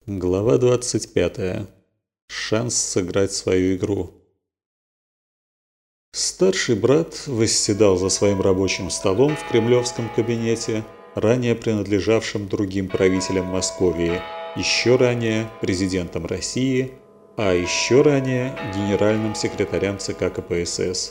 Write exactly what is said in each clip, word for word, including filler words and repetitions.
Глава двадцать пятая. Шанс сыграть свою игру. Старший брат восседал за своим рабочим столом в кремлевском кабинете, ранее принадлежавшем другим правителям Московии, еще ранее президентом России, а еще ранее генеральным секретарем ЦК КПСС.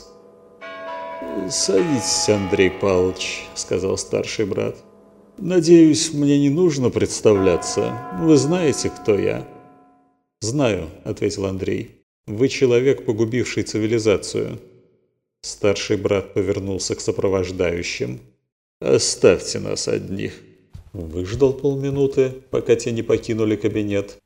«Садитесь, Андрей Павлович», — сказал старший брат. «Надеюсь, мне не нужно представляться. Вы знаете, кто я?» «Знаю», — ответил Андрей. «Вы человек, погубивший цивилизацию». Старший брат повернулся к сопровождающим. «Оставьте нас одних». Выждал полминуты, пока те не покинули кабинет,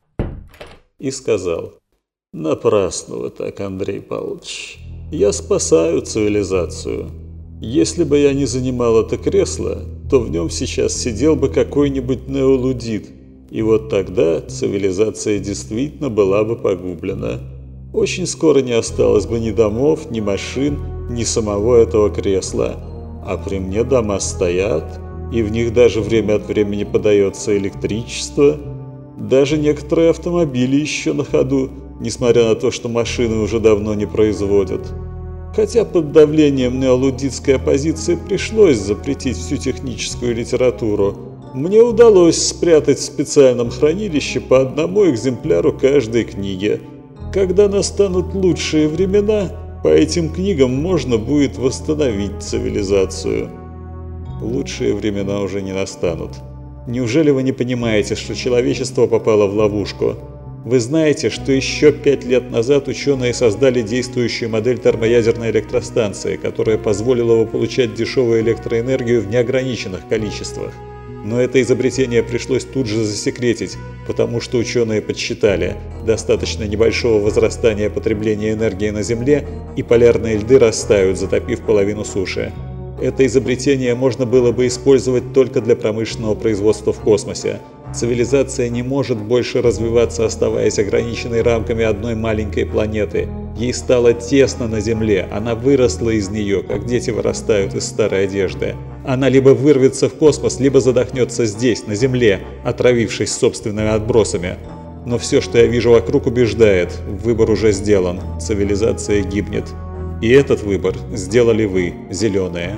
и сказал: «Напрасно вы так, Андрей Павлович. Я спасаю цивилизацию. Если бы я не занимал это кресло, то в нем сейчас сидел бы какой-нибудь неолудит, и вот тогда цивилизация действительно была бы погублена. Очень скоро не осталось бы ни домов, ни машин, ни самого этого кресла. А при мне дома стоят, и в них даже время от времени подается электричество. Даже некоторые автомобили еще на ходу, несмотря на то, что машины уже давно не производят. Хотя под давлением неолудитской оппозиции пришлось запретить всю техническую литературу, мне удалось спрятать в специальном хранилище по одному экземпляру каждой книги. Когда настанут лучшие времена, по этим книгам можно будет восстановить цивилизацию». «Лучшие времена уже не настанут. Неужели вы не понимаете, что человечество попало в ловушку? Вы знаете, что еще пять лет назад ученые создали действующую модель термоядерной электростанции, которая позволила бы получать дешевую электроэнергию в неограниченных количествах. Но это изобретение пришлось тут же засекретить, потому что ученые подсчитали, достаточно небольшого возрастания потребления энергии на Земле, и полярные льды растают, затопив половину суши. Это изобретение можно было бы использовать только для промышленного производства в космосе. Цивилизация не может больше развиваться, оставаясь ограниченной рамками одной маленькой планеты. Ей стало тесно на Земле, она выросла из нее, как дети вырастают из старой одежды. Она либо вырвется в космос, либо задохнется здесь, на Земле, отравившись собственными отбросами. Но все, что я вижу вокруг, убеждает, выбор уже сделан, цивилизация гибнет. И этот выбор сделали вы, зеленые».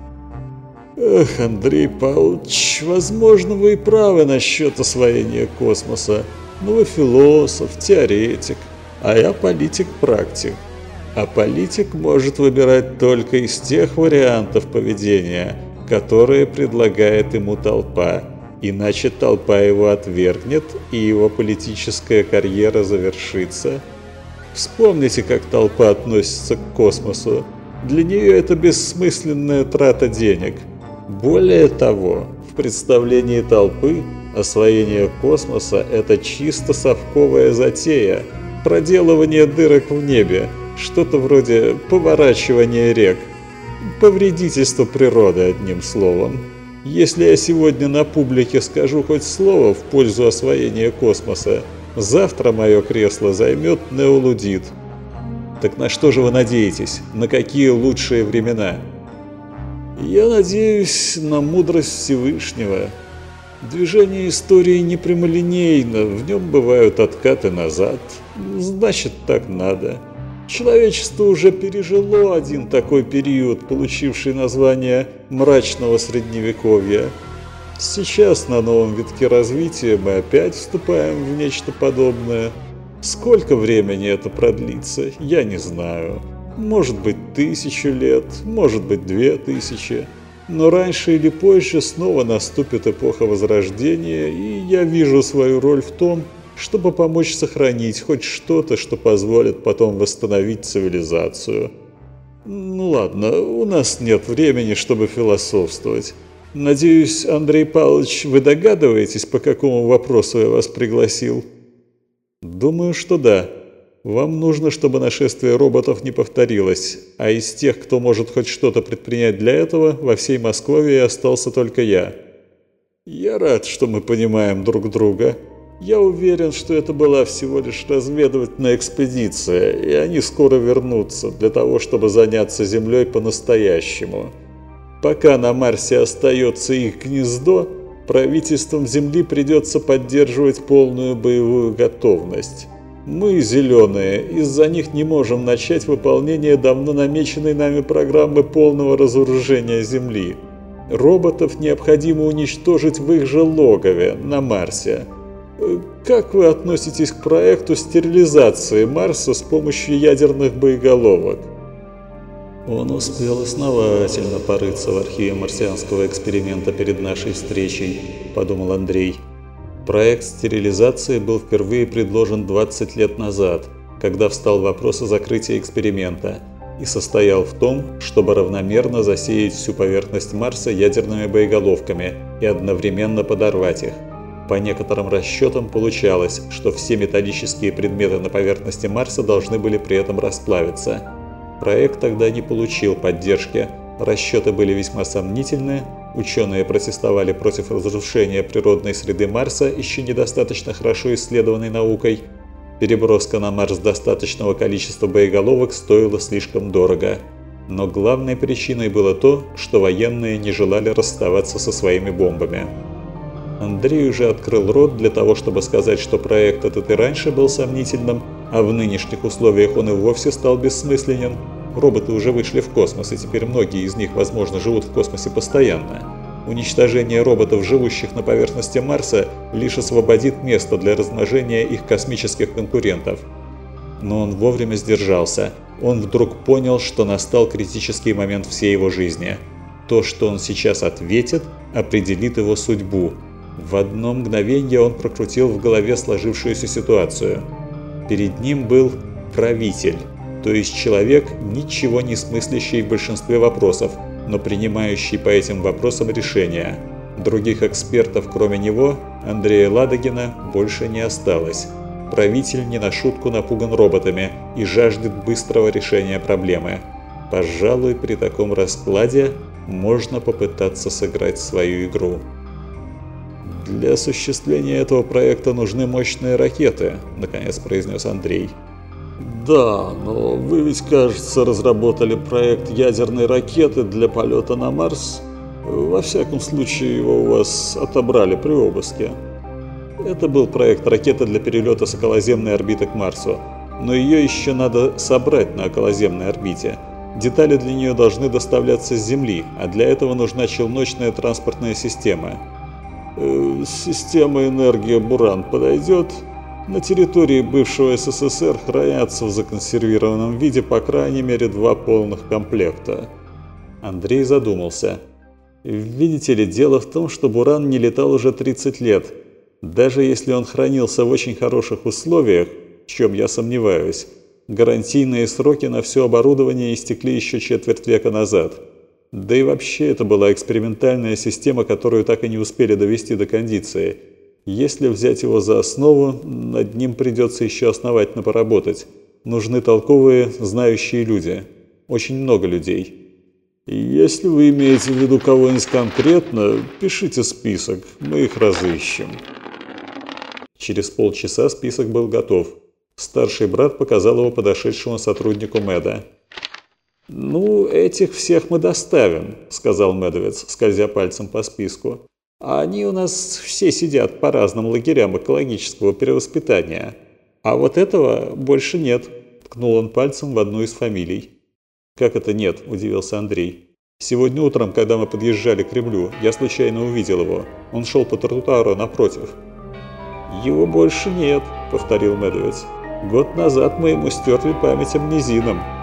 «Эх, Андрей Павлович, возможно, вы и правы насчет освоения космоса, но вы философ, теоретик, а я политик-практик. А политик может выбирать только из тех вариантов поведения, которые предлагает ему толпа, иначе толпа его отвергнет, и его политическая карьера завершится. Вспомните, как толпа относится к космосу. Для нее это бессмысленная трата денег. Более того, в представлении толпы освоение космоса – это чисто совковая затея, проделывание дырок в небе, что-то вроде поворачивания рек, повредительство природы, одним словом. Если я сегодня на публике скажу хоть слово в пользу освоения космоса, завтра мое кресло займет неолудит. Так на что же вы надеетесь? На какие лучшие времена? Я надеюсь на мудрость Всевышнего. Движение истории не прямолинейно, в нем бывают откаты назад. Значит, так надо. Человечество уже пережило один такой период, получивший название «мрачного средневековья». Сейчас на новом витке развития мы опять вступаем в нечто подобное. Сколько времени это продлится, я не знаю. Может быть, тысячу лет, может быть, две тысячи. Но раньше или позже снова наступит эпоха Возрождения, и я вижу свою роль в том, чтобы помочь сохранить хоть что-то, что позволит потом восстановить цивилизацию. Ну ладно, у нас нет времени, чтобы философствовать. Надеюсь, Андрей Павлович, вы догадываетесь, по какому вопросу я вас пригласил? Думаю, что да. Вам нужно, чтобы нашествие роботов не повторилось, а из тех, кто может хоть что-то предпринять для этого, во всей Москве остался только я. Я рад, что мы понимаем друг друга. Я уверен, что это была всего лишь разведывательная экспедиция, и они скоро вернутся для того, чтобы заняться Землей по-настоящему. Пока на Марсе остается их гнездо, Правительством Земли придется поддерживать полную боевую готовность. Мы, зеленые, из-за них не можем начать выполнение давно намеченной нами программы полного разоружения Земли. Роботов необходимо уничтожить в их же логове, на Марсе. Как вы относитесь к проекту стерилизации Марса с помощью ядерных боеголовок? Он успел основательно порыться в архиве марсианского эксперимента перед нашей встречей, подумал Андрей. Проект стерилизации был впервые предложен двадцать лет назад, когда встал вопрос о закрытии эксперимента, и состоял в том, чтобы равномерно засеять всю поверхность Марса ядерными боеголовками и одновременно подорвать их. По некоторым расчетам получалось, что все металлические предметы на поверхности Марса должны были при этом расплавиться. Проект тогда не получил поддержки, расчеты были весьма сомнительные, ученые протестовали против разрушения природной среды Марса, еще недостаточно хорошо исследованной наукой. Переброска на Марс достаточного количества боеголовок стоила слишком дорого. Но главной причиной было то, что военные не желали расставаться со своими бомбами. Андрей уже открыл рот для того, чтобы сказать, что проект этот и раньше был сомнительным, а в нынешних условиях он и вовсе стал бессмысленен. Роботы уже вышли в космос, и теперь многие из них, возможно, живут в космосе постоянно. Уничтожение роботов, живущих на поверхности Марса, лишь освободит место для размножения их космических конкурентов. Но он вовремя сдержался. Он вдруг понял, что настал критический момент всей его жизни. То, что он сейчас ответит, определит его судьбу. В одно мгновение он прокрутил в голове сложившуюся ситуацию. Перед ним был правитель, то есть человек, ничего не смыслящий в большинстве вопросов, но принимающий по этим вопросам решения. Других экспертов, кроме него, Андрея Ладогина, больше не осталось. Правитель не на шутку напуган роботами и жаждет быстрого решения проблемы. Пожалуй, при таком раскладе можно попытаться сыграть свою игру. «Для осуществления этого проекта нужны мощные ракеты», — наконец произнес Андрей. «Да, но вы ведь, кажется, разработали проект ядерной ракеты для полета на Марс. Во всяком случае, его у вас отобрали при обыске». Это был проект ракеты для перелета с околоземной орбиты к Марсу, но ее еще надо собрать на околоземной орбите. Детали для нее должны доставляться с Земли, а для этого нужна челночная транспортная система. Э, система энергия Буран подойдет? На территории бывшего СССР хранятся в законсервированном виде по крайней мере два полных комплекта. Андрей задумался. Видите ли, дело в том, что Буран не летал уже тридцать лет. Даже если он хранился в очень хороших условиях, в чем я сомневаюсь, гарантийные сроки на все оборудование истекли еще четверть века назад. Да и вообще это была экспериментальная система, которую так и не успели довести до кондиции. Если взять его за основу, над ним придется еще основательно поработать. Нужны толковые, знающие люди. Очень много людей. Если вы имеете в виду кого-нибудь конкретно, пишите список, мы их разыщем. Через полчаса список был готов. Старший брат показал его подошедшему сотруднику МЭДа. «Ну, этих всех мы доставим», — сказал Медовец, скользя пальцем по списку. «А они у нас все сидят по разным лагерям экологического перевоспитания. А вот этого больше нет», — ткнул он пальцем в одну из фамилий. «Как это нет?» — удивился Андрей. «Сегодня утром, когда мы подъезжали к Кремлю, я случайно увидел его. Он шел по тротуару напротив». «Его больше нет», — повторил Медовец. «Год назад мы ему стерли память амнезином».